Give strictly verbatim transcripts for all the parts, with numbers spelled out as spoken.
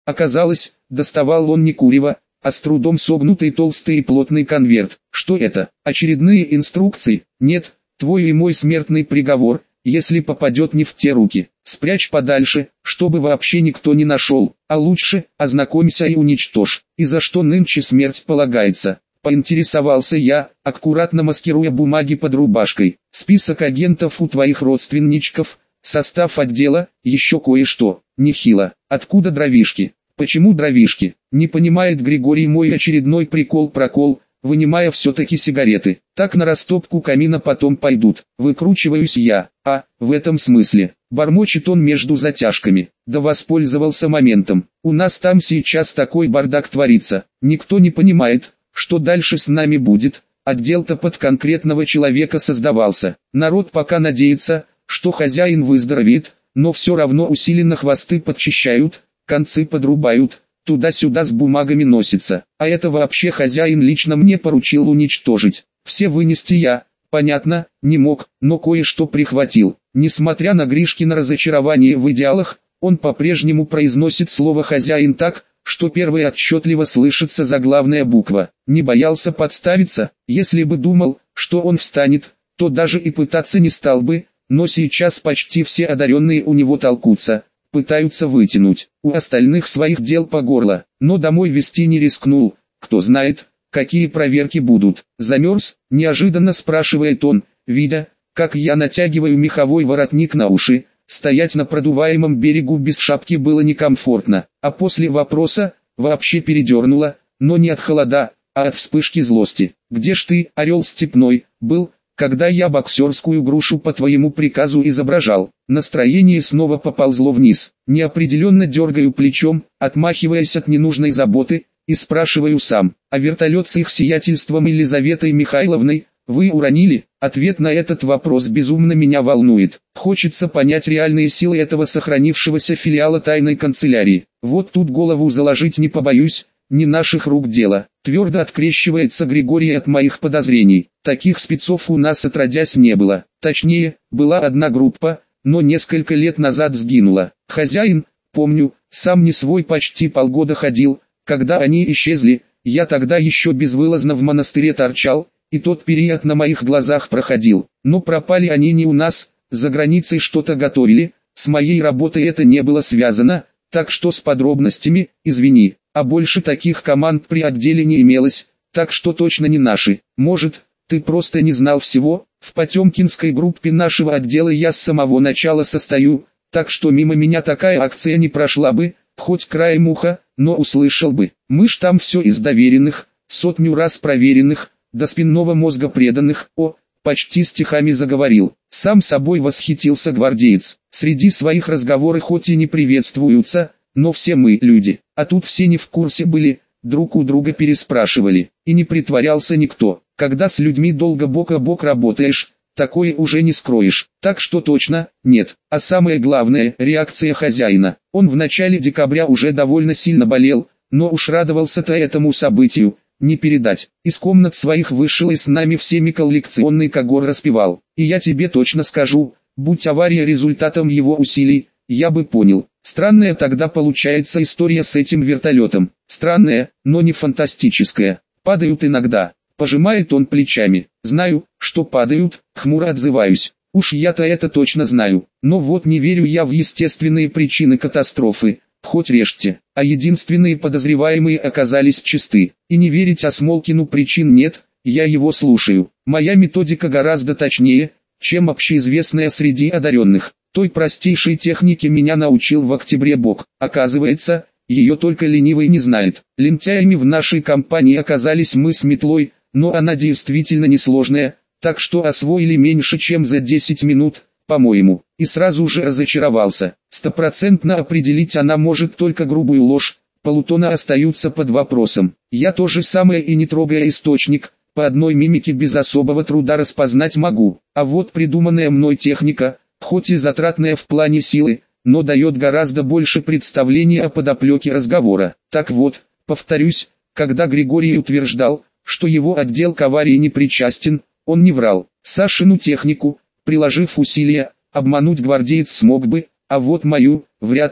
Оказалось, доставал он не курево, а с трудом согнутый толстый и плотный конверт. Что это? Очередные инструкции? Нет, твой и мой смертный приговор, если попадет не в те руки. Спрячь подальше, чтобы вообще никто не нашел, а лучше, ознакомься и уничтожь. И за что нынче смерть полагается? Поинтересовался я, аккуратно маскируя бумаги под рубашкой. Список агентов у твоих родственничков, состав отдела, еще кое-что. Нехило. Откуда дровишки? Почему дровишки? Не понимает Григорий мой очередной прикол-прокол, вынимая все-таки сигареты. Так на растопку камина потом пойдут. Выкручиваюсь я. А, в этом смысле. Бормочет он между затяжками. Да воспользовался моментом. У нас там сейчас такой бардак творится. Никто не понимает, что дальше с нами будет. Отдел-то под конкретного человека создавался. Народ пока надеется, что хозяин выздоровеет, но все равно усиленно хвосты подчищают, концы подрубают, туда-сюда с бумагами носится. А это вообще хозяин лично мне поручил уничтожить. Все вынести я, понятно, не мог, но кое-что прихватил. Несмотря на Гришкино разочарование в идеалах, он по-прежнему произносит слово «хозяин» так, что первой отчетливо слышится заглавная буква. Не боялся подставиться, если бы думал, что он встанет, то даже и пытаться не стал бы, но сейчас почти все одаренные у него толкутся, пытаются вытянуть. У остальных своих дел по горло, но домой везти не рискнул, кто знает, какие проверки будут. Замерз, неожиданно спрашивает он, видя, как я натягиваю меховой воротник на уши. Стоять на продуваемом берегу без шапки было некомфортно, а после вопроса вообще передернуло, но не от холода, а от вспышки злости. «Где ж ты, орел степной, был, когда я боксерскую грушу по твоему приказу изображал?» Настроение снова поползло вниз. Неопределенно дергаю плечом, отмахиваясь от ненужной заботы, и спрашиваю сам, а вертолет с их сиятельством Елизаветой Михайловной вы уронили? Ответ на этот вопрос безумно меня волнует. Хочется понять реальные силы этого сохранившегося филиала тайной канцелярии. Вот тут голову заложить не побоюсь, не наших рук дело. Твердо открещивается Григорий от моих подозрений. Таких спецов у нас отродясь не было. Точнее, была одна группа, но несколько лет назад сгинула. Хозяин, помню, сам не свой почти полгода ходил, когда они исчезли. Я тогда еще безвылазно в монастыре торчал, и тот период на моих глазах проходил. Но пропали они не у нас, за границей что-то готовили, с моей работой это не было связано, так что с подробностями, извини, а больше таких команд при отделе не имелось, так что точно не наши. Может, ты просто не знал всего? В Потемкинской группе нашего отдела я с самого начала состою, так что мимо меня такая акция не прошла бы, хоть краем уха, но услышал бы. Мы ж там все из доверенных, сотню раз проверенных, до спинного мозга преданных. О, почти стихами заговорил. Сам собой восхитился гвардеец. Среди своих разговоры хоть и не приветствуются, но все мы люди. А тут все не в курсе были, друг у друга переспрашивали. И не притворялся никто. Когда с людьми долго бок о бок работаешь, такое уже не скроешь. Так что точно, нет. А самое главное, реакция хозяина. Он в начале декабря уже довольно сильно болел, но уж радовался-то этому событию. Не передать. Из комнат своих вышел и с нами всеми коллекционный когор распевал. И я тебе точно скажу, будь авария результатом его усилий, я бы понял. Странная тогда получается история с этим вертолетом. Странная, но не фантастическая. Падают иногда. Пожимает он плечами. Знаю, что падают, хмуро отзываюсь. Уж я-то это точно знаю. Но вот не верю я в естественные причины катастрофы. Хоть режьте, а единственные подозреваемые оказались чисты. И не верить Осмолкину причин нет, я его слушаю. Моя методика гораздо точнее, чем общеизвестная среди одаренных. Той простейшей технике меня научил в октябре Бог. Оказывается, ее только ленивый не знает. Лентяями в нашей компании оказались мы с метлой, но она действительно несложная, так что освоили меньше чем за десять минут. По-моему, и сразу же разочаровался. Стопроцентно определить она может только грубую ложь, полутона остаются под вопросом. Я то же самое и не трогая источник, по одной мимике без особого труда распознать могу. А вот придуманная мной техника, хоть и затратная в плане силы, но дает гораздо больше представления о подоплеке разговора. Так вот, повторюсь, когда Григорий утверждал, что его отдел к аварии не причастен, он не врал. Сашину технику, приложив усилия, обмануть гвардеец смог бы, а вот мою, вряд ли.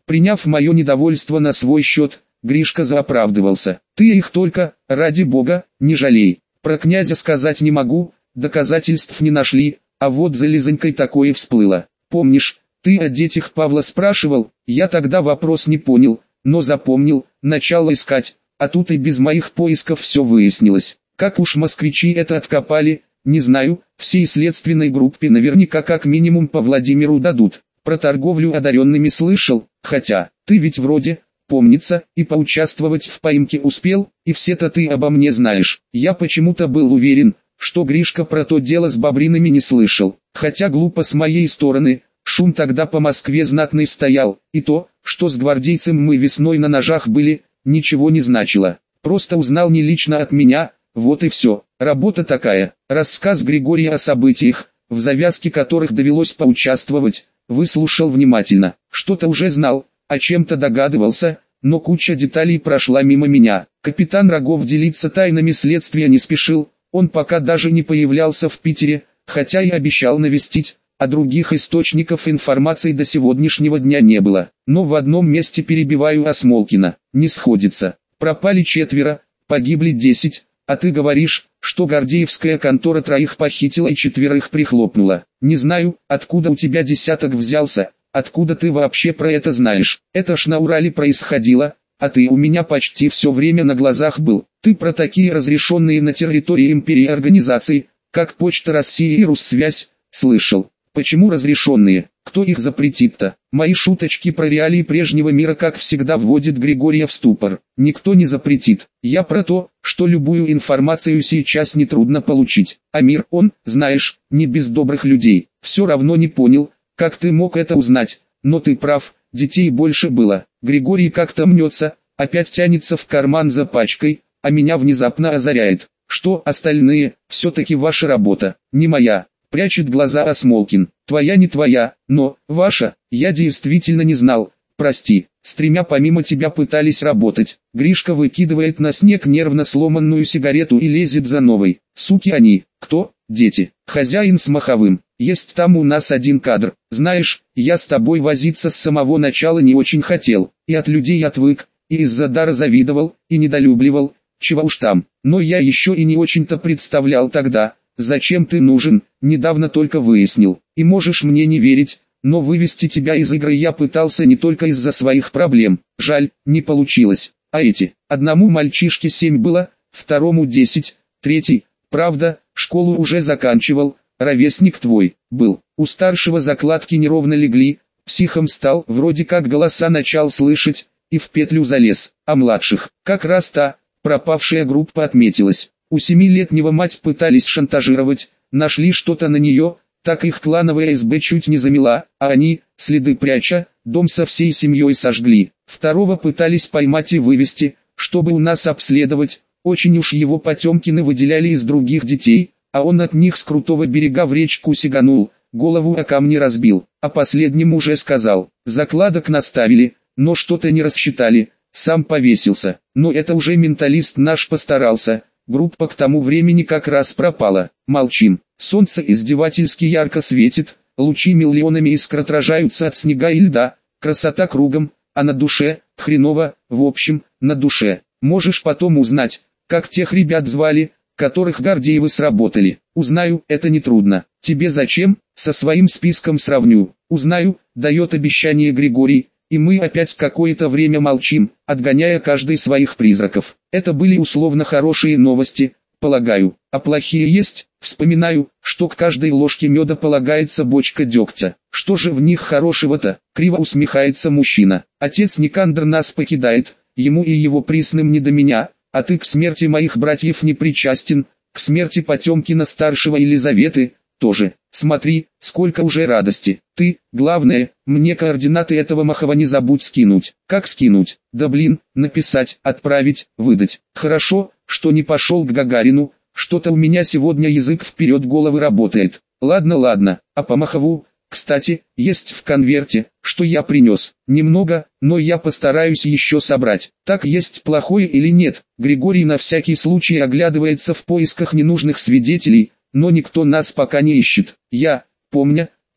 Приняв мое недовольство на свой счет, Гришка заоправдывался. Ты их только, ради бога, не жалей. Про князя сказать не могу, доказательств не нашли, а вот за Лизонькой такое всплыло. Помнишь, ты о детях Павла спрашивал? Я тогда вопрос не понял, но запомнил, начал искать, а тут и без моих поисков все выяснилось. Как уж москвичи это откопали, не знаю, всей следственной группе наверняка как минимум по Владимиру дадут. Про торговлю одаренными слышал, хотя, ты ведь вроде, помнится, и поучаствовать в поимке успел, и все-то ты обо мне знаешь. Я почему-то был уверен, что Гришка про то дело с бобринами не слышал, хотя глупо с моей стороны, шум тогда по Москве знатный стоял, и то, что с гвардейцем мы весной на ножах были, ничего не значило. Просто узнал не лично от меня, вот и все. Работа такая. Рассказ Григория о событиях, в завязке которых довелось поучаствовать, выслушал внимательно. Что-то уже знал, о чем-то догадывался, но куча деталей прошла мимо меня. Капитан Рогов делиться тайнами следствия не спешил, он пока даже не появлялся в Питере, хотя и обещал навестить, а других источников информации до сегодняшнего дня не было. Но в одном месте перебиваю Осмолкина. Не сходится. Пропали четверо, погибли десять, а ты говоришь, что Гордеевская контора троих похитила и четверых прихлопнула. Не знаю, откуда у тебя десяток взялся, откуда ты вообще про это знаешь. Это ж на Урале происходило, а ты у меня почти все время на глазах был. Ты про такие разрешенные на территории империи организации, как Почта России и Руссвязь, слышал. Почему разрешенные? Кто их запретит-то? Мои шуточки про реалии прежнего мира как всегда вводят Григория в ступор. Никто не запретит. Я про то, что любую информацию сейчас нетрудно получить. А мир, он, знаешь, не без добрых людей. Все равно не понял, как ты мог это узнать. Но ты прав, детей больше было. Григорий как-то мнется, опять тянется в карман за пачкой, а меня внезапно озаряет. Что остальные, все-таки ваша работа, не моя. Прячет глаза Осмолкин. Твоя не твоя, но, ваша, я действительно не знал. Прости, с тремя помимо тебя пытались работать. Гришка выкидывает на снег нервно сломанную сигарету и лезет за новой. Суки они, кто? Дети. Хозяин с маховым. Есть там у нас один кадр. Знаешь, я с тобой возиться с самого начала не очень хотел. И от людей отвык, и из-за дара завидовал, и недолюбливал. Чего уж там. Но я еще и не очень-то представлял тогда, зачем ты нужен, недавно только выяснил. И можешь мне не верить, но вывести тебя из игры я пытался не только из-за своих проблем. Жаль, не получилось. А эти, одному мальчишке семь было, второму десять, третий, правда, школу уже заканчивал, ровесник твой, был. У старшего закладки неровно легли, психом стал, вроде как голоса начал слышать, и в петлю залез. А младших, как раз та, пропавшая группа отметилась. У семилетнего мать пытались шантажировать, нашли что-то на нее, так их клановая СБ чуть не замела, а они, следы пряча, дом со всей семьей сожгли. Второго пытались поймать и вывести, чтобы у нас обследовать, очень уж его Потемкины выделяли из других детей, а он от них с крутого берега в речку сиганул, голову о камни разбил, а последним уже сказал, закладок наставили, но что-то не рассчитали, сам повесился, но это уже менталист наш постарался. Группа к тому времени как раз пропала. Молчим. Солнце издевательски ярко светит, лучи миллионами искр отражаются от снега и льда, красота кругом, а на душе, хреново, в общем, на душе. Можешь потом узнать, как тех ребят звали, которых Гордеевы сработали. Узнаю, это нетрудно. Тебе зачем? Со своим списком сравню. Узнаю, дает обещание Григорий. И мы опять какое-то время молчим, отгоняя каждый своих призраков. Это были условно хорошие новости, полагаю. А плохие есть? Вспоминаю, что к каждой ложке меда полагается бочка дегтя. Что же в них хорошего-то? Криво усмехается мужчина. Отец Никандр нас покидает, ему и его присным не до меня, а ты к смерти моих братьев не причастен, к смерти Потемкина-старшего и Елизаветы тоже. Смотри, сколько уже радости. Ты, главное, мне координаты этого Махова не забудь скинуть. Как скинуть? Да блин, написать, отправить, выдать. Хорошо, что не пошел к Гагарину, что-то у меня сегодня язык вперед головы работает. Ладно, ладно, а по Махову, кстати, есть в конверте, что я принес. Немного, но я постараюсь еще собрать. Так есть плохое или нет? Григорий на всякий случай оглядывается в поисках ненужных свидетелей, но никто нас пока не ищет. Я, помня,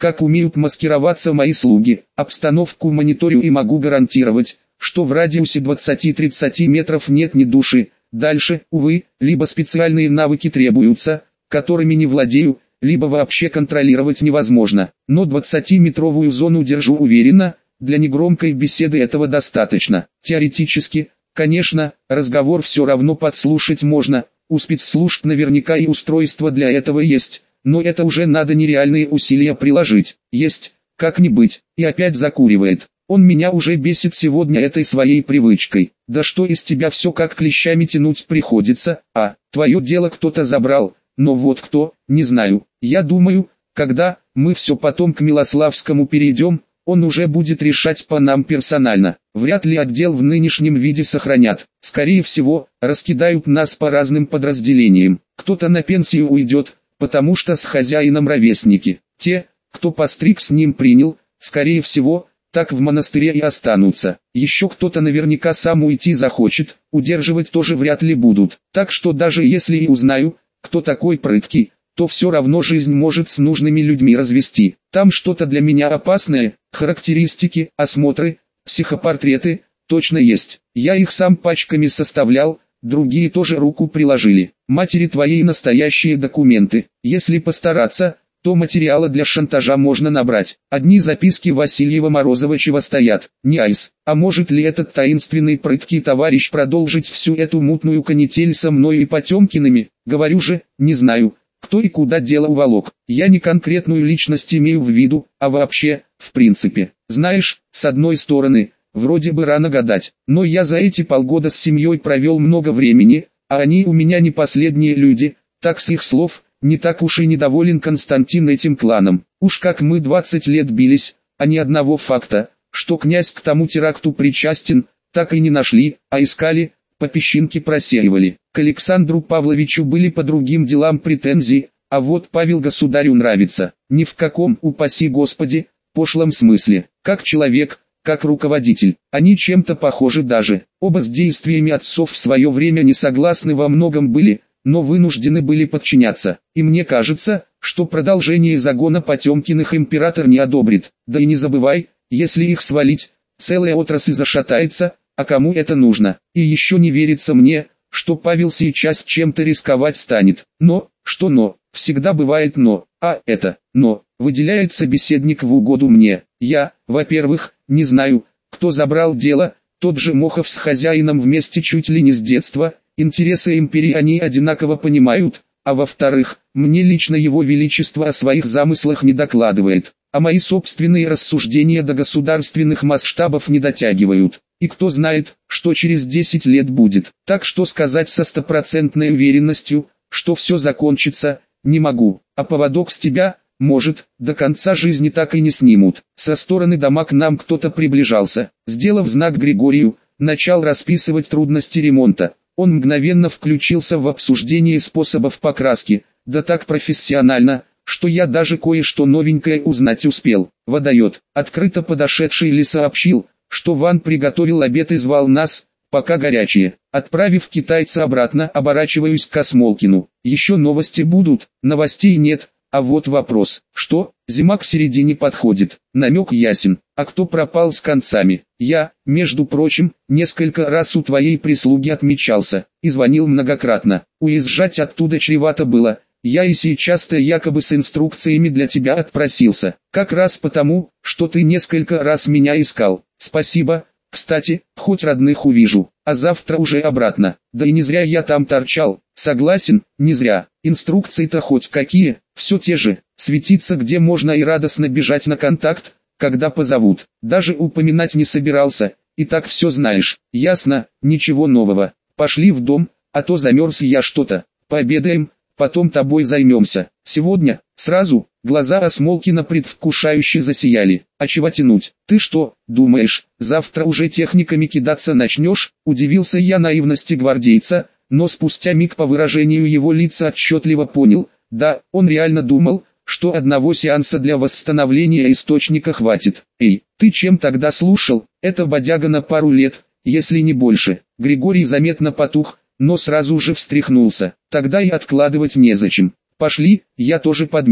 как умеют маскироваться мои слуги. Обстановку мониторю и могу гарантировать, что в радиусе двадцати-тридцати метров нет ни души. Дальше, увы, либо специальные навыки требуются, которыми не владею, либо вообще контролировать невозможно. Но двадцатиметровую зону держу уверенно, для негромкой беседы этого достаточно. Теоретически, конечно, разговор все равно подслушать можно, у спецслужб наверняка и устройство для этого есть, но это уже надо нереальные усилия приложить. Есть, как не быть, и опять закуривает. Он меня уже бесит сегодня этой своей привычкой. Да что из тебя все как клещами тянуть приходится, а, твое дело кто-то забрал, но вот кто, не знаю. Я думаю, когда мы все потом к Милославскому перейдем, он уже будет решать по нам персонально. Вряд ли отдел в нынешнем виде сохранят. Скорее всего, раскидают нас по разным подразделениям. Кто-то на пенсию уйдет, потому что с хозяином ровесники. Те, кто постриг с ним принял, скорее всего, так в монастыре и останутся. Еще кто-то наверняка сам уйти захочет, удерживать тоже вряд ли будут. Так что даже если и узнаю, кто такой прыткий, то все равно жизнь может с нужными людьми развести. Там что-то для меня опасное, характеристики, осмотры, психопортреты, точно есть. Я их сам пачками составлял, другие тоже руку приложили. Матери твоей настоящие документы. Если постараться, то материала для шантажа можно набрать. Одни записки Васильева-Морозова чего стоят, не айс. А может ли этот таинственный прыткий товарищ продолжить всю эту мутную канитель со мною и Потемкиными? Говорю же, не знаю, кто и куда дело уволок. Я не конкретную личность имею в виду, а вообще, в принципе. Знаешь, с одной стороны, вроде бы рано гадать, но я за эти полгода с семьей провел много времени, а они у меня не последние люди, так с их слов, не так уж и недоволен Константин этим кланом. Уж как мы двадцать лет бились, а ни одного факта, что князь к тому теракту причастен, так и не нашли, а искали, по песчинке просеивали. К Александру Павловичу были по другим делам претензии, а вот Павел государю нравится. Ни в каком, упаси Господи, пошлом смысле. Как человек, как руководитель. Они чем-то похожи даже. Оба с действиями отцов в свое время не согласны во многом были, но вынуждены были подчиняться. И мне кажется, что продолжение загона Потемкиных император не одобрит. Да и не забывай, если их свалить, целая отрасль зашатается, а кому это нужно? И еще не верится мне, что Павел сейчас чем-то рисковать станет. Но, что но, всегда бывает но, а это, но, выделяет собеседник в угоду мне. Я, во-первых, не знаю, кто забрал дело, тот же Мохов с хозяином вместе чуть ли не с детства. Интересы империи они одинаково понимают, а во-вторых, мне лично его величество о своих замыслах не докладывает, а мои собственные рассуждения до государственных масштабов не дотягивают. И кто знает, что через десять лет будет. Так что сказать со стопроцентной уверенностью, что все закончится, не могу. А поводок с тебя, может, до конца жизни так и не снимут. Со стороны дома к нам кто-то приближался. Сделав знак Григорию, начал расписывать трудности ремонта. Он мгновенно включился в обсуждение способов покраски, да так профессионально, что я даже кое-что новенькое узнать успел. Водоет, открыто подошедший ли сообщил, что Ван приготовил обед и звал нас, пока горячие. Отправив китайца обратно, оборачиваюсь к Осмолкину. Еще новости будут, новостей нет, а вот вопрос. Что, зима к середине подходит, намек ясен. А кто пропал с концами? Я, между прочим, несколько раз у твоей прислуги отмечался, и звонил многократно. Уезжать оттуда чревато было. Я и сейчас-то якобы с инструкциями для тебя отпросился. Как раз потому, что ты несколько раз меня искал. Спасибо, кстати, хоть родных увижу, а завтра уже обратно. Да и не зря я там торчал. Согласен, не зря. Инструкции-то хоть какие, все те же. Светиться где можно и радостно бежать на контакт, когда позовут. Даже упоминать не собирался, и так все знаешь. Ясно, ничего нового. Пошли в дом, а то замерз я что-то. Пообедаем, потом тобой займемся. Сегодня, сразу, глаза Осмолкина предвкушающе засияли. А чего тянуть? Ты что, думаешь, завтра уже техниками кидаться начнешь? Удивился я наивности гвардейца, но спустя миг по выражению его лица отчетливо понял, да, он реально думал, что одного сеанса для восстановления источника хватит. Эй, ты чем тогда слушал? Это бодяга на пару лет, если не больше. Григорий заметно потух, но сразу же встряхнулся. Тогда и откладывать незачем. Пошли, я тоже подмерз.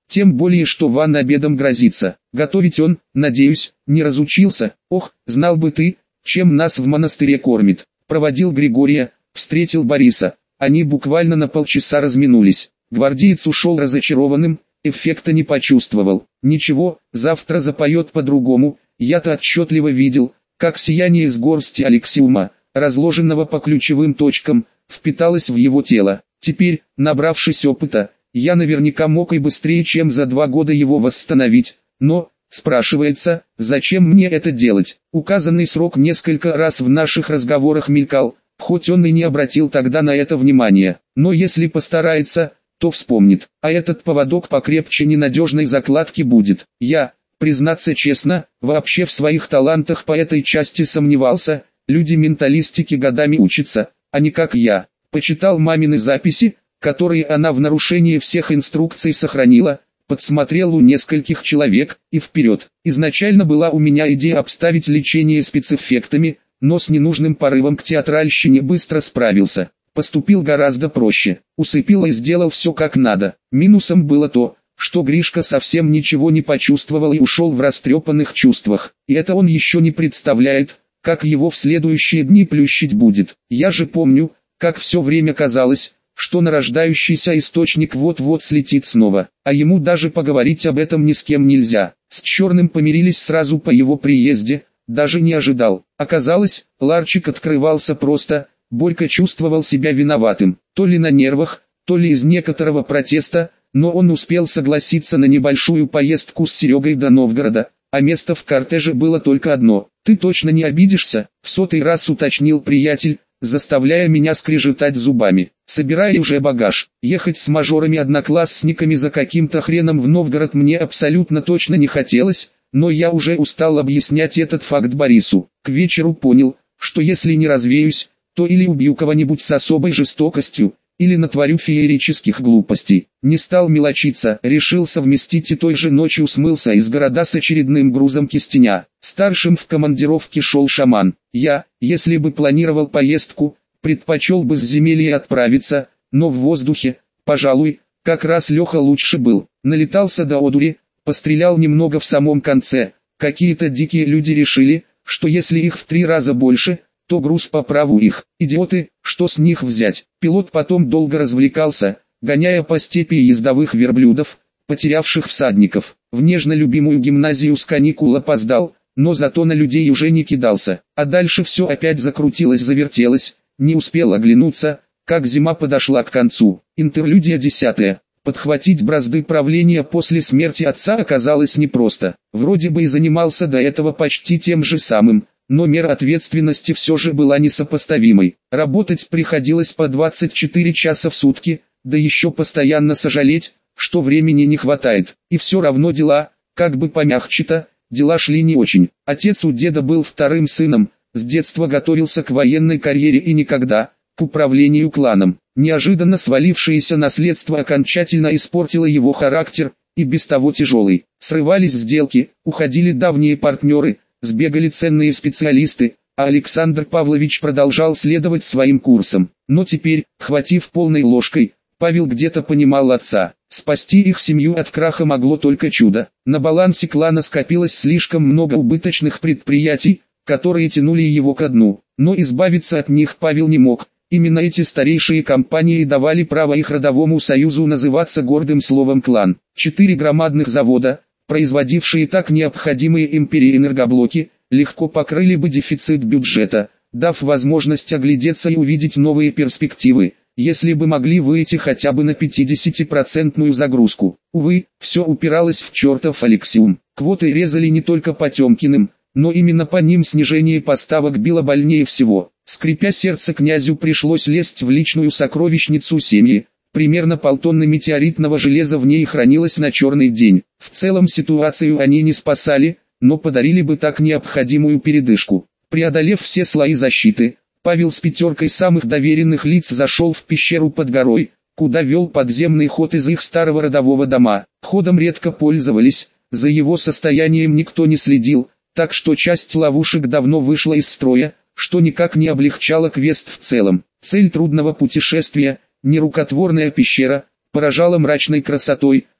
Тем более, что Ван обедом грозится. Готовить он, надеюсь, не разучился. Ох, знал бы ты, чем нас в монастыре кормит. Проводил Григория, встретил Бориса. Они буквально на полчаса разминулись. Гвардеец ушел разочарованным, эффекта не почувствовал. Ничего, завтра запоет по-другому. Я-то отчетливо видел, как сияние из горсти Алексиума, разложенного по ключевым точкам, впиталось в его тело. Теперь, набравшись опыта, я наверняка мог и быстрее, чем за два года его восстановить. Но, спрашивается, зачем мне это делать? Указанный срок несколько раз в наших разговорах мелькал, хоть он и не обратил тогда на это внимания. Но если постарается, то вспомнит. А этот поводок покрепче ненадежной закладки будет. Я, признаться честно, вообще в своих талантах по этой части сомневался. Люди менталистики годами учатся, а не как я. Почитал мамины записи, которые она в нарушении всех инструкций сохранила, подсмотрел у нескольких человек, и вперед. Изначально была у меня идея обставить лечение спецэффектами, но с ненужным порывом к театральщине быстро справился. Поступил гораздо проще, усыпил и сделал все как надо. Минусом было то, что Гришка совсем ничего не почувствовал и ушел в растрепанных чувствах. И это он еще не представляет, как его в следующие дни плющить будет. Я же помню, как все время казалось, что нарождающийся источник вот-вот слетит снова, а ему даже поговорить об этом ни с кем нельзя. С Черным помирились сразу по его приезде, даже не ожидал. Оказалось, ларчик открывался просто, Борька чувствовал себя виноватым, то ли на нервах, то ли из некоторого протеста, но он успел согласиться на небольшую поездку с Серегой до Новгорода, а место в кортеже было только одно. «Ты точно не обидишься?» — в сотый раз уточнил приятель, заставляя меня скрежетать зубами. Собирая уже багаж, ехать с мажорами-одноклассниками за каким-то хреном в Новгород мне абсолютно точно не хотелось, но я уже устал объяснять этот факт Борису. К вечеру понял, что если не развеюсь, то или убью кого-нибудь с особой жестокостью, или натворю феерических глупостей. Не стал мелочиться, решил совместить и той же ночью смылся из города с очередным грузом кистеня. Старшим в командировке шел шаман. Я, если бы планировал поездку, предпочел бы с земелья отправиться, но в воздухе, пожалуй, как раз Леха лучше был. Налетался до одури, пострелял немного в самом конце. Какие-то дикие люди решили, что если их в три раза больше, то груз по праву их. Идиоты, что с них взять? Пилот потом долго развлекался, гоняя по степи ездовых верблюдов, потерявших всадников. В нежно любимую гимназию с каникул опоздал, но зато на людей уже не кидался. А дальше все опять закрутилось-завертелось, не успел оглянуться, как зима подошла к концу. Интерлюдия десятая. Подхватить бразды правления после смерти отца оказалось непросто. Вроде бы и занимался до этого почти тем же самым, но мера ответственности все же была несопоставимой. Работать приходилось по двадцать четыре часа в сутки, да еще постоянно сожалеть, что времени не хватает. И все равно дела, как бы помягче-то, дела шли не очень. Отец у деда был вторым сыном, с детства готовился к военной карьере и никогда, к управлению кланом. Неожиданно свалившееся наследство окончательно испортило его характер, и без того тяжелый. Срывались сделки, уходили давние партнеры, сбегали ценные специалисты, а Александр Павлович продолжал следовать своим курсом. Но теперь, хватив полной ложкой, Павел где-то понимал отца. Спасти их семью от краха могло только чудо. На балансе клана скопилось слишком много убыточных предприятий, которые тянули его ко дну. Но избавиться от них Павел не мог. Именно эти старейшие компании давали право их родовому союзу называться гордым словом «клан». Четыре громадных завода, производившие так необходимые империи энергоблоки, легко покрыли бы дефицит бюджета, дав возможность оглядеться и увидеть новые перспективы, если бы могли выйти хотя бы на пятидесятипроцентную загрузку. Увы, все упиралось в чертов Алексиум. Квоты резали не только по Темкиным, но именно по ним снижение поставок било больнее всего. Скрипя сердце, князю пришлось лезть в личную сокровищницу семьи. Примерно полтонны метеоритного железа в ней хранилось на черный день. В целом ситуацию они не спасали, но подарили бы так необходимую передышку. Преодолев все слои защиты, Павел с пятеркой самых доверенных лиц зашел в пещеру под горой, куда вел подземный ход из их старого родового дома. Ходом редко пользовались, за его состоянием никто не следил, так что часть ловушек давно вышла из строя, что никак не облегчало квест в целом. Цель трудного путешествия, нерукотворная пещера, поражала мрачной красотой,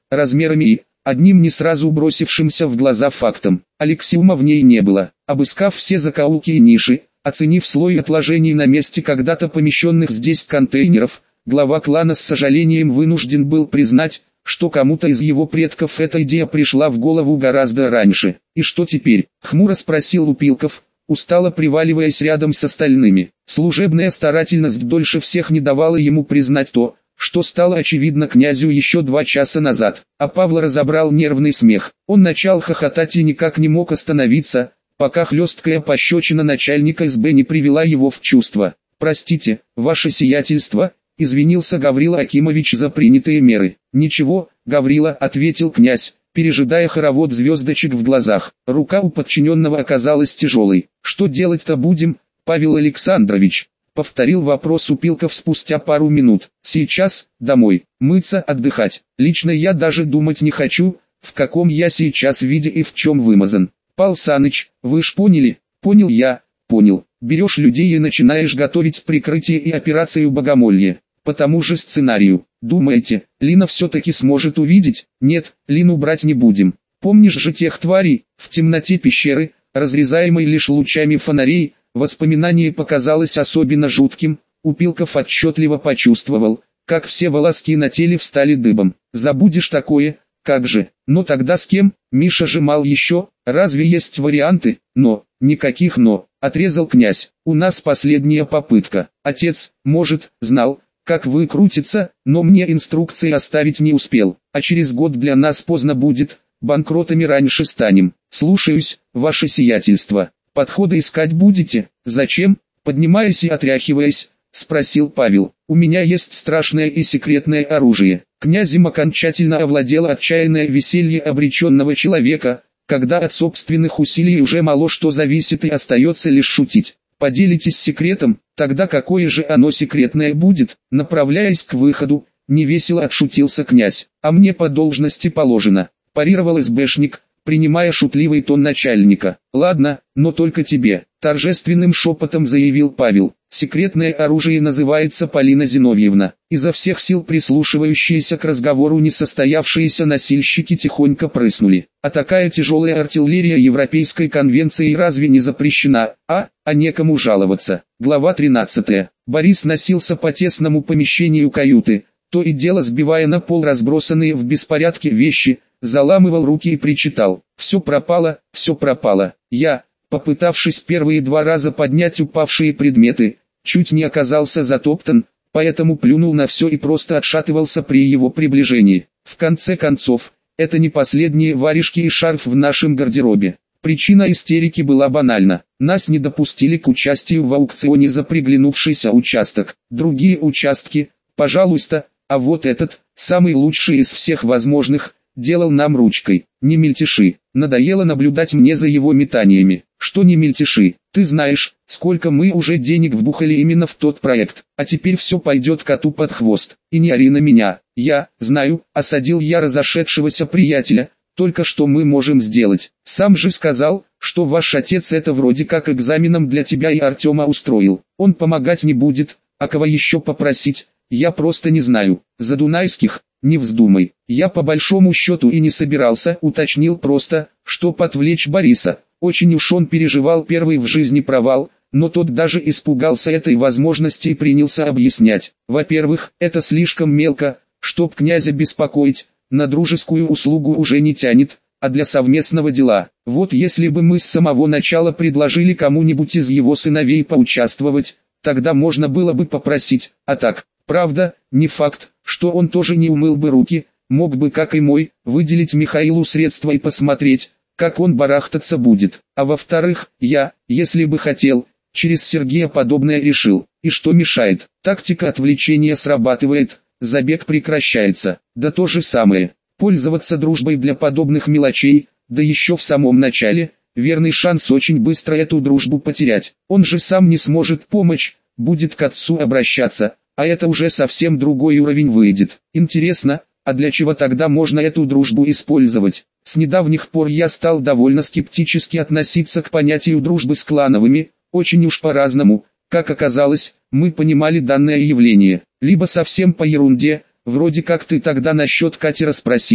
размерами и, одним не сразу бросившимся в глаза фактом, Алексиума в ней не было. Обыскав все закоулки и ниши, оценив слой отложений на месте когда-то помещенных здесь контейнеров, глава клана с сожалением вынужден был признать, что кому-то из его предков эта идея пришла в голову гораздо раньше. «И что теперь?» — хмуро спросил Упилков, устало приваливаясь рядом с остальными. Служебная старательность дольше всех не давала ему признать то, что стало очевидно князю еще два часа назад. А Павла разобрал нервный смех. Он начал хохотать и никак не мог остановиться, пока хлесткая пощечина начальника эс бэ не привела его в чувство. «Простите, ваше сиятельство», — извинился Гаврила Акимович за принятые меры. «Ничего, Гаврила», — ответил князь, пережидая хоровод звездочек в глазах. Рука у подчиненного оказалась тяжелой. «Что делать-то будем, Павел Александрович?» — повторил вопрос Упилков спустя пару минут. «Сейчас, домой, мыться, отдыхать. Лично я даже думать не хочу, в каком я сейчас виде и в чем вымазан. Пал Саныч, вы ж поняли?» «Понял я, понял. Берешь людей и начинаешь готовить прикрытие и операцию Богомолье. По тому же сценарию. Думаете, Лина все-таки сможет увидеть?» «Нет, Лину брать не будем. Помнишь же тех тварей, в темноте пещеры, разрезаемой лишь лучами фонарей?» Воспоминание показалось особенно жутким. Упилков отчетливо почувствовал, как все волоски на теле встали дыбом. «Забудешь такое, как же? Но тогда с кем?» Миша жемал еще. «Разве есть варианты?» «Но, никаких «но», — отрезал князь. «У нас последняя попытка. Отец, может, знал, как выкрутиться, но мне инструкции оставить не успел. А через год для нас поздно будет, банкротами раньше станем. Слушаюсь, ваше сиятельство. Подходы искать будете?» «Зачем?» — поднимаясь и отряхиваясь, спросил Павел. «У меня есть страшное и секретное оружие». Князем окончательно овладело отчаянное веселье обреченного человека, когда от собственных усилий уже мало что зависит и остается лишь шутить. «Поделитесь секретом, тогда какое же оно секретное будет?» Направляясь к выходу, невесело отшутился князь. «А мне по должности положено», — парировал эс бэшник, принимая шутливый тон начальника. «Ладно, но только тебе», — торжественным шепотом заявил Павел. «Секретное оружие называется Полина Зиновьевна». Изо всех сил прислушивающиеся к разговору несостоявшиеся носильщики тихонько прыснули. «А такая тяжелая артиллерия Европейской конвенции разве не запрещена, а? А некому жаловаться». Глава тринадцатая. Борис носился по тесному помещению каюты, то и дело сбивая на пол разбросанные в беспорядке вещи, заламывал руки и причитал: «Все пропало, все пропало». Я, попытавшись первые два раза поднять упавшие предметы, чуть не оказался затоптан, поэтому плюнул на все и просто отшатывался при его приближении. В конце концов, это не последние варежки и шарф в нашем гардеробе. Причина истерики была банальна. Нас не допустили к участию в аукционе за приглянувшийся участок. Другие участки, пожалуйста, а вот этот, самый лучший из всех возможных, делал нам ручкой. Не мельтеши. Надоело наблюдать мне за его метаниями. Что не мельтеши? Ты знаешь, сколько мы уже денег вбухали именно в тот проект. А теперь все пойдет коту под хвост. И не ори на меня. Я, знаю, осадил я разошедшегося приятеля. Только что мы можем сделать? Сам же сказал, что ваш отец это вроде как экзаменом для тебя и Артема устроил. Он помогать не будет, а кого еще попросить, я просто не знаю. За Дунайских, не вздумай. Я по большому счету и не собирался, уточнил просто, что отвлечь Бориса. Очень уж он переживал первый в жизни провал, но тот даже испугался этой возможности и принялся объяснять. Во-первых, это слишком мелко, чтоб князя беспокоить, на дружескую услугу уже не тянет, а для совместного дела. Вот если бы мы с самого начала предложили кому-нибудь из его сыновей поучаствовать, тогда можно было бы попросить, а так, правда, не факт, что он тоже не умыл бы руки, мог бы, как и мой, выделить Михаилу средства и посмотреть, как он барахтаться будет. А во-вторых, я, если бы хотел, через Сергея подобное решил. И что мешает? Тактика отвлечения срабатывает, забег прекращается. Да то же самое. Пользоваться дружбой для подобных мелочей, да еще в самом начале, верный шанс очень быстро эту дружбу потерять. Он же сам не сможет помочь, будет к отцу обращаться, а это уже совсем другой уровень выйдет. Интересно, а для чего тогда можно эту дружбу использовать? С недавних пор я стал довольно скептически относиться к понятию дружбы с клановыми, очень уж по-разному. Как оказалось, мы понимали данное явление, либо совсем по ерунде, вроде как ты тогда насчет катера спросил,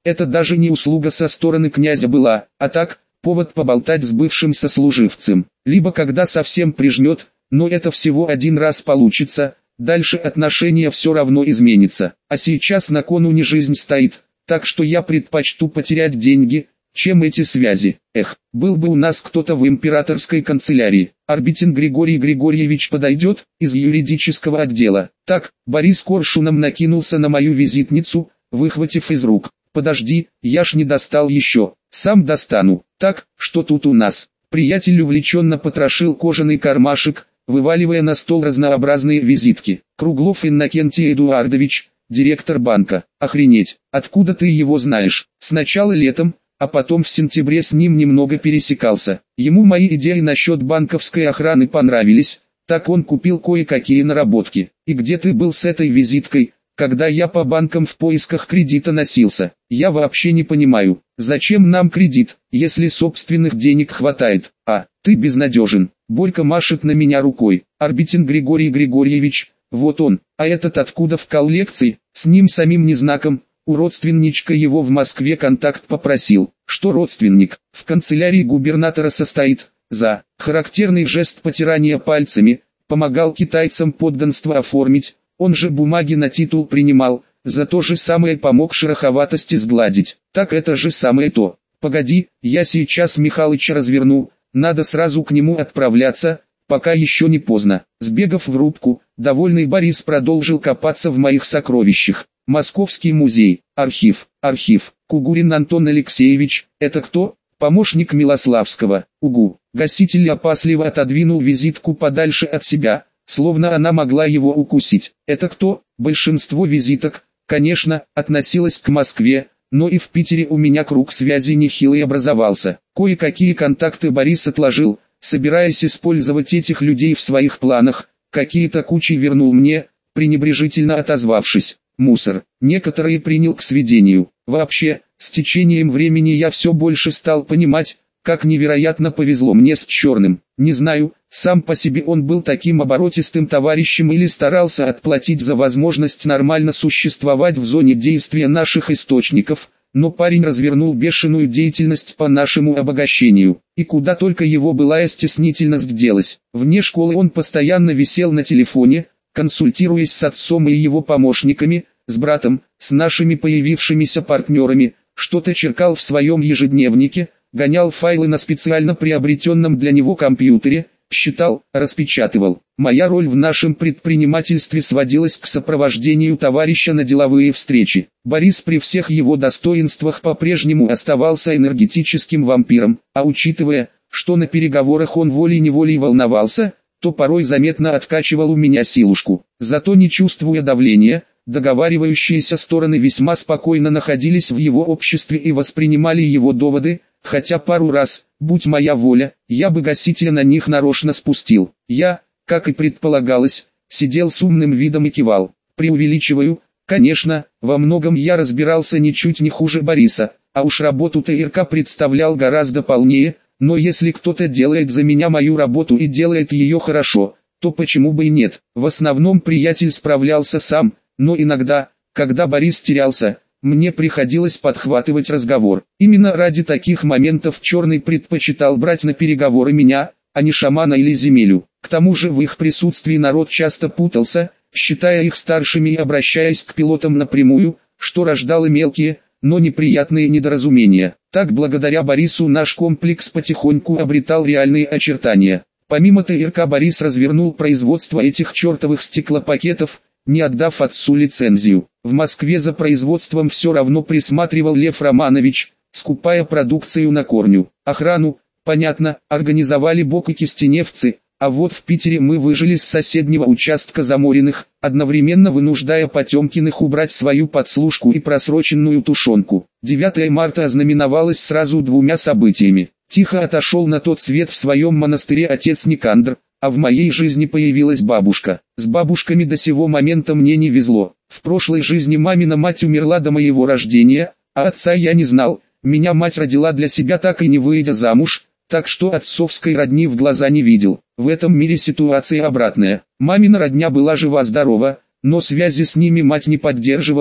Это даже не услуга со стороны князя была, а так, повод поболтать с бывшим сослуживцем. Либо когда совсем прижмет, но это всего один раз получится, дальше отношение все равно изменится. А сейчас на кону не жизнь стоит, так что я предпочту потерять деньги, чем эти связи. Эх, был бы у нас кто-то в императорской канцелярии. Арбитин Григорий Григорьевич подойдет, из юридического отдела. Так, Борис коршуном накинулся на мою визитницу, выхватив из рук. Подожди, я ж не достал еще, сам достану. Так, что тут у нас? Приятель увлеченно потрошил кожаный кармашек, вываливая на стол разнообразные визитки. Круглов Иннокентий Эдуардович, директор банка. Охренеть, откуда ты его знаешь? Сначала летом, а потом в сентябре с ним немного пересекался. Ему мои идеи насчет банковской охраны понравились, так он купил кое-какие наработки. И где ты был с этой визиткой, когда я по банкам в поисках кредита носился? Я вообще не понимаю, зачем нам кредит, если собственных денег хватает? А, ты безнадежен. Борька машет на меня рукой. Арбитин Григорий Григорьевич, вот он, а этот откуда в коллекции, с ним самим незнаком. У родственничка его в Москве контакт попросил. Что родственник? В канцелярии губернатора состоит. За характерный жест потирания пальцами, помогал китайцам подданство оформить, он же бумаги на титул принимал, за то же самое помог шероховатости сгладить. Так это же самое то. Погоди, я сейчас Михалыча разверну, надо сразу к нему отправляться, пока еще не поздно. Сбегав в рубку, довольный Борис продолжил копаться в моих сокровищах. Московский музей, архив, архив, Кугурин Антон Алексеевич, это кто? Помощник Милославского, угу. Гаситель опасливо отодвинул визитку подальше от себя, словно она могла его укусить. Это кто? Большинство визиток, конечно, относилось к Москве, но и в Питере у меня круг связи нехилый образовался. Кое-какие контакты Борис отложил, собираясь использовать этих людей в своих планах, какие-то кучи вернул мне, пренебрежительно отозвавшись. Мусор. Некоторые принял к сведению. Вообще, с течением времени я все больше стал понимать, как невероятно повезло мне с Черным. Не знаю, сам по себе он был таким оборотистым товарищем или старался отплатить за возможность нормально существовать в зоне действия наших источников, но парень развернул бешеную деятельность по нашему обогащению. И куда только его былая стеснительность делась. Вне школы он постоянно висел на телефоне, консультируясь с отцом и его помощниками, с братом, с нашими появившимися партнерами, что-то черкал в своем ежедневнике, гонял файлы на специально приобретенном для него компьютере, считал, распечатывал. Моя роль в нашем предпринимательстве сводилась к сопровождению товарища на деловые встречи. Борис при всех его достоинствах по-прежнему оставался энергетическим вампиром, а учитывая, что на переговорах он волей-неволей волновался, то порой заметно откачивал у меня силушку. Зато не чувствуя давления, договаривающиеся стороны весьма спокойно находились в его обществе и воспринимали его доводы, хотя пару раз, будь моя воля, я бы гасителя на них нарочно спустил. Я, как и предполагалось, сидел с умным видом и кивал. Преувеличиваю, конечно, во многом я разбирался ничуть не хуже Бориса, а уж работу ТРК представлял гораздо полнее. Но если кто-то делает за меня мою работу и делает ее хорошо, то почему бы и нет? В основном приятель справлялся сам, но иногда, когда Борис терялся, мне приходилось подхватывать разговор. Именно ради таких моментов Черный предпочитал брать на переговоры меня, а не шамана или земелю. К тому же в их присутствии народ часто путался, считая их старшими и обращаясь к пилотам напрямую, что рождало мелкие, но неприятные недоразумения. Так благодаря Борису наш комплекс потихоньку обретал реальные очертания. Помимо ТРК Борис развернул производство этих чертовых стеклопакетов, не отдав отцу лицензию. В Москве за производством все равно присматривал Лев Романович, скупая продукцию на корню. Охрану, понятно, организовали Бок и Кистеневцы, а вот в Питере мы выжили с соседнего участка Замориных, одновременно вынуждая Потемкиных убрать свою подслушку и просроченную тушенку. девятое марта ознаменовалось сразу двумя событиями. Тихо отошел на тот свет в своем монастыре отец Никандр, а в моей жизни появилась бабушка. С бабушками до сего момента мне не везло. В прошлой жизни мамина мать умерла до моего рождения, а отца я не знал. Меня мать родила для себя, так и не выйдя замуж, так что отцовской родни в глаза не видел. В этом мире ситуация обратная. Мамина родня была жива-здорова, но связи с ними мать не поддерживала,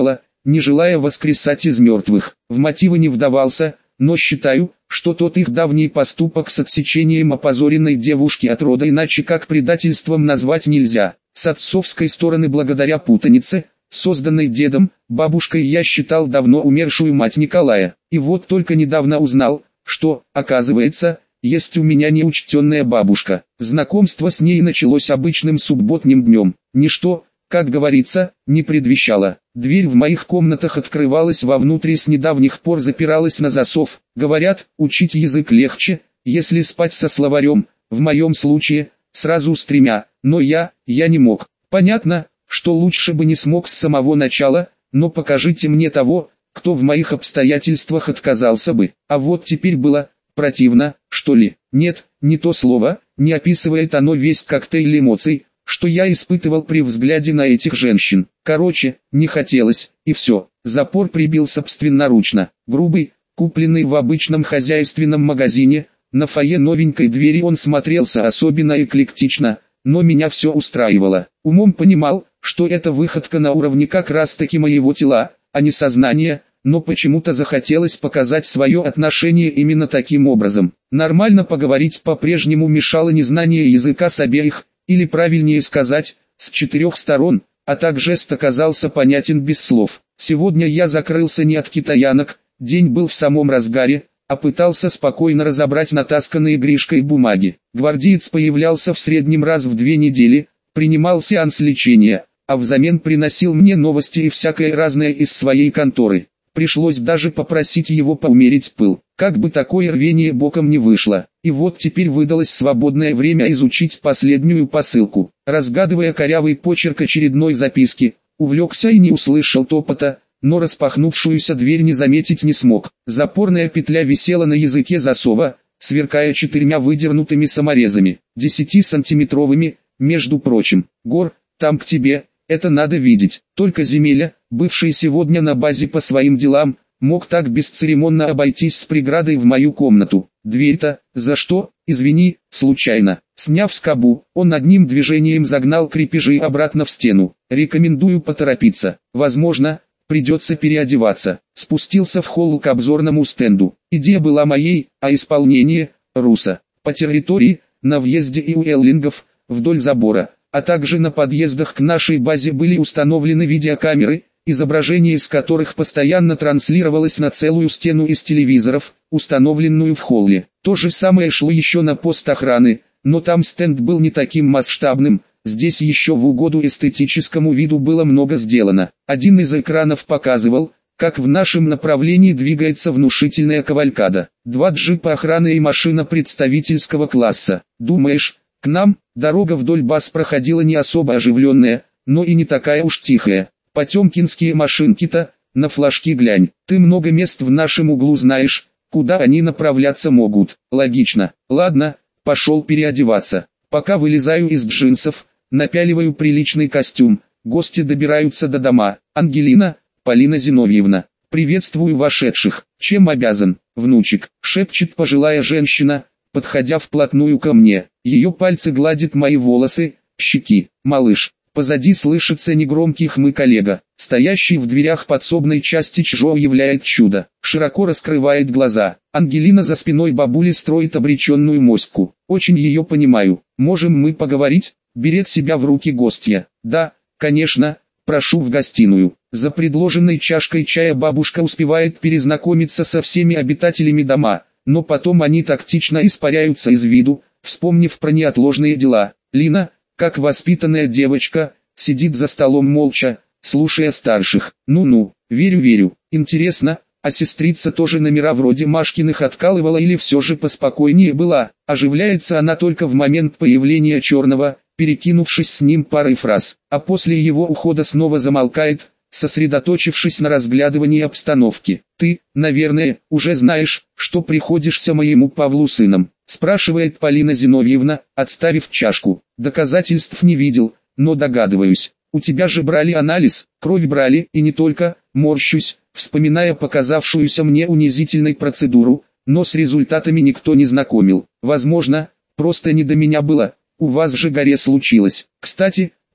не желая воскресать из мертвых. В мотивы не вдавался, но считаю, что тот их давний поступок с отсечением опозоренной девушки от рода иначе как предательством назвать нельзя. С отцовской стороны благодаря путанице, созданной дедом, бабушкой я считал давно умершую мать Николая. И вот только недавно узнал, что, оказывается, есть у меня неучтенная бабушка. Знакомство с ней началось обычным субботним днем. Ничто, как говорится, не предвещало. Дверь в моих комнатах открывалась вовнутрь и с недавних пор запиралась на засов. Говорят, учить язык легче, если спать со словарем, в моем случае, сразу с тремя, но я, я не мог. Понятно, что лучше бы не смог с самого начала, но покажите мне того, кто в моих обстоятельствах отказался бы. А вот теперь было противно, что ли? Нет, не то слово, не описывает оно весь коктейль эмоций, что я испытывал при взгляде на этих женщин. Короче, не хотелось, и все. Запор прибил собственноручно. Грубый, купленный в обычном хозяйственном магазине, на фойе новенькой двери он смотрелся особенно эклектично, но меня все устраивало. Умом понимал, что это выходка на уровне как раз таки моего тела, а не сознания, но почему-то захотелось показать свое отношение именно таким образом. Нормально поговорить по-прежнему мешало незнание языка с обеих, или правильнее сказать, с четырех сторон, а так жест оказался понятен без слов. Сегодня я закрылся не от китаянок, день был в самом разгаре, а пытался спокойно разобрать натасканные Гришкой бумаги. Гвардеец появлялся в среднем раз в две недели, принимал сеанс лечения, а взамен приносил мне новости и всякое разное из своей конторы. Пришлось даже попросить его поумерить пыл, как бы такое рвение боком не вышло. И вот теперь выдалось свободное время изучить последнюю посылку. Разгадывая корявый почерк очередной записки, увлекся и не услышал топота, но распахнувшуюся дверь не заметить не смог. Запорная петля висела на языке засова, сверкая четырьмя выдернутыми саморезами, десятисантиметровыми, между прочим. Гор, там к тебе. Это надо видеть. Только Земеля, бывший сегодня на базе по своим делам, мог так бесцеремонно обойтись с преградой в мою комнату. Дверь-то, за что, извини, случайно. Сняв скобу, он одним движением загнал крепежи обратно в стену. Рекомендую поторопиться. Возможно, придется переодеваться. Спустился в холл к обзорному стенду. Идея была моей, а исполнение – Руса. По территории, на въезде и у эллингов, вдоль забора, а также на подъездах к нашей базе были установлены видеокамеры, изображение из которых постоянно транслировалось на целую стену из телевизоров, установленную в холле. То же самое шло еще на пост охраны, но там стенд был не таким масштабным, здесь еще в угоду эстетическому виду было много сделано. Один из экранов показывал, как в нашем направлении двигается внушительная кавалькада. Два джипа охраны и машина представительского класса. Думаешь, к нам? Дорога вдоль баз проходила не особо оживленная, но и не такая уж тихая. Потемкинские машинки-то, на флажки глянь. Ты много мест в нашем углу знаешь, куда они направляться могут. Логично. Ладно, пошел переодеваться. Пока вылезаю из джинсов, напяливаю приличный костюм. Гости добираются до дома. Ангелина, Полина Зиновьевна. Приветствую вошедших. Чем обязан, внучек? Шепчет пожилая женщина, подходя вплотную ко мне. Ее пальцы гладят мои волосы, щеки. Малыш. Позади слышится негромкий хмык Олега. Стоящий в дверях подсобной части Чжо являет чудо. Широко раскрывает глаза. Ангелина за спиной бабули строит обреченную моську. Очень ее понимаю. Можем мы поговорить? Берет себя в руки гостья. Да, конечно, прошу в гостиную. За предложенной чашкой чая бабушка успевает перезнакомиться со всеми обитателями дома, но потом они тактично испаряются из виду, вспомнив про неотложные дела. Лина, как воспитанная девочка, сидит за столом молча, слушая старших. Ну-ну, верю-верю. Интересно, а сестрица тоже номера вроде Машкиных откалывала или все же поспокойнее была? Оживляется она только в момент появления Черного, перекинувшись с ним парой фраз, а после его ухода снова замолкает, сосредоточившись на разглядывании обстановки. «Ты, наверное, уже знаешь, что приходишься моему Павлу сыном?» – спрашивает Полина Зиновьевна, отставив чашку. «Доказательств не видел, но догадываюсь. У тебя же брали анализ, кровь брали, и не только», – морщусь, вспоминая показавшуюся мне унизительной процедуру, но с результатами никто не знакомил. Возможно, просто не до меня было, у вас же горе случилось. Кстати,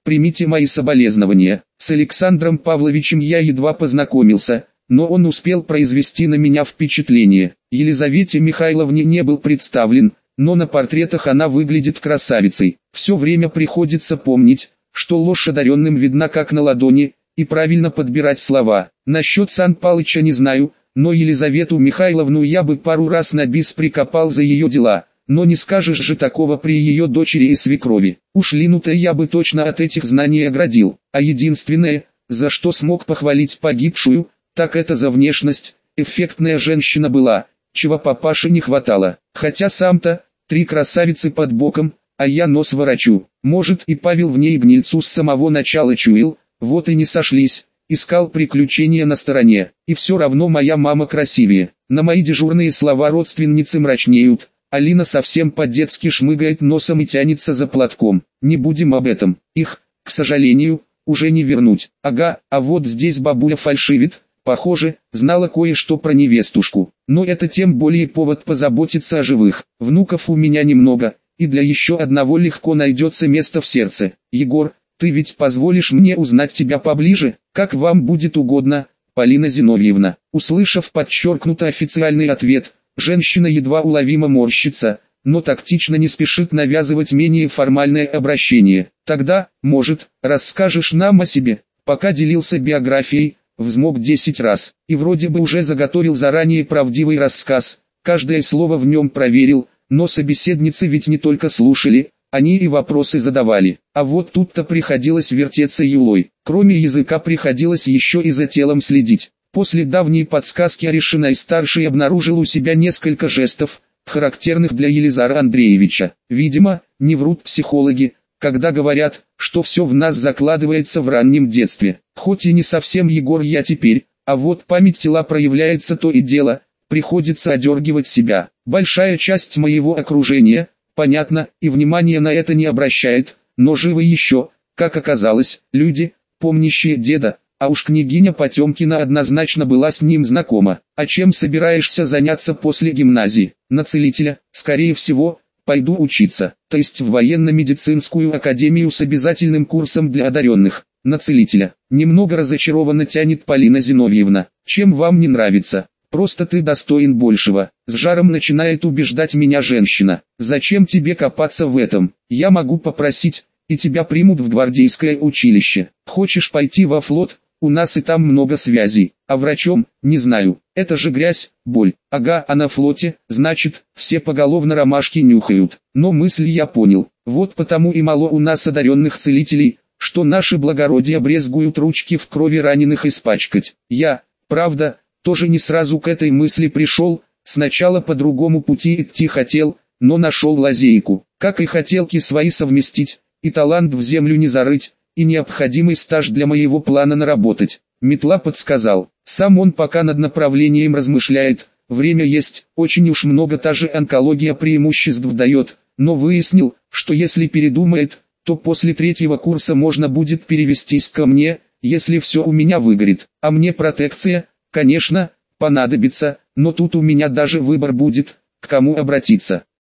примите мои соболезнования. С Александром Павловичем я едва познакомился, но он успел произвести на меня впечатление. Елизавете Михайловне не был представлен, но на портретах она выглядит красавицей. Все время приходится помнить, что ложь одаренным видна как на ладони, и правильно подбирать слова. Насчет Сан Палыча не знаю, но Елизавету Михайловну я бы пару раз на бис прикопал за ее дела, но не скажешь же такого при ее дочери и свекрови. Уж Лину-то я бы точно от этих знаний оградил, а единственное, за что смог похвалить погибшую, так это за внешность. Эффектная женщина была, чего папаше не хватало. Хотя сам-то, три красавицы под боком, а я нос ворочу. Может, и Павел в ней гнильцу с самого начала чуял, вот и не сошлись. Искал приключения на стороне, и все равно моя мама красивее. На мои дежурные слова родственницы мрачнеют. Алина совсем по-детски шмыгает носом и тянется за платком. Не будем об этом. Их, к сожалению, уже не вернуть. Ага, а вот здесь бабуля фальшивит. Похоже, знала кое-что про невестушку. Но это тем более повод позаботиться о живых. Внуков у меня немного, и для еще одного легко найдется место в сердце. Егор, ты ведь позволишь мне узнать тебя поближе? Как вам будет угодно, Полина Зиновьевна. Услышав подчеркнуто официальный ответ, женщина едва уловимо морщится, но тактично не спешит навязывать менее формальное обращение. Тогда, может, расскажешь нам о себе? Пока делился биографией, взмок десять раз, и вроде бы уже заготовил заранее правдивый рассказ, каждое слово в нем проверил, но собеседницы ведь не только слушали, они и вопросы задавали. А вот тут-то приходилось вертеться юлой. Кроме языка приходилось еще и за телом следить. После давней подсказки Орешиной-старший обнаружил у себя несколько жестов, характерных для Елизара Андреевича. Видимо, не врут психологи, когда говорят, что все в нас закладывается в раннем детстве. Хоть и не совсем Егор я теперь, а вот память тела проявляется то и дело, приходится одергивать себя. Большая часть моего окружения, понятно, и внимания на это не обращает, но живы еще, как оказалось, люди, помнящие деда, а уж княгиня Потемкина однозначно была с ним знакома. А чем собираешься заняться после гимназии? На целителя, скорее всего, пойду учиться, то есть в военно-медицинскую академию с обязательным курсом для одаренных. На целителя. Немного разочарованно тянет Полина Зиновьевна. Чем вам не нравится? Просто ты достоин большего. С жаром начинает убеждать меня женщина. Зачем тебе копаться в этом? Я могу попросить, и тебя примут в гвардейское училище. Хочешь пойти во флот? У нас и там много связей. А врачом? Не знаю. Это же грязь, боль. Ага, а на флоте, значит, все поголовно ромашки нюхают. Но мысль я понял. Вот потому и мало у нас одаренных целителей, что наши благородия брезгуют ручки в крови раненых испачкать. Я, правда, тоже не сразу к этой мысли пришел, сначала по другому пути идти хотел, но нашел лазейку. Как и хотелки свои совместить, и талант в землю не зарыть, и необходимый стаж для моего плана наработать. Метла подсказал. Сам он пока над направлением размышляет, время есть, очень уж много та же онкология преимуществ дает, но выяснил, что если передумает, то после третьего курса можно будет перевестись ко мне, если все у меня выгорит. А мне протекция, конечно, понадобится, но тут у меня даже выбор будет, к кому обратиться.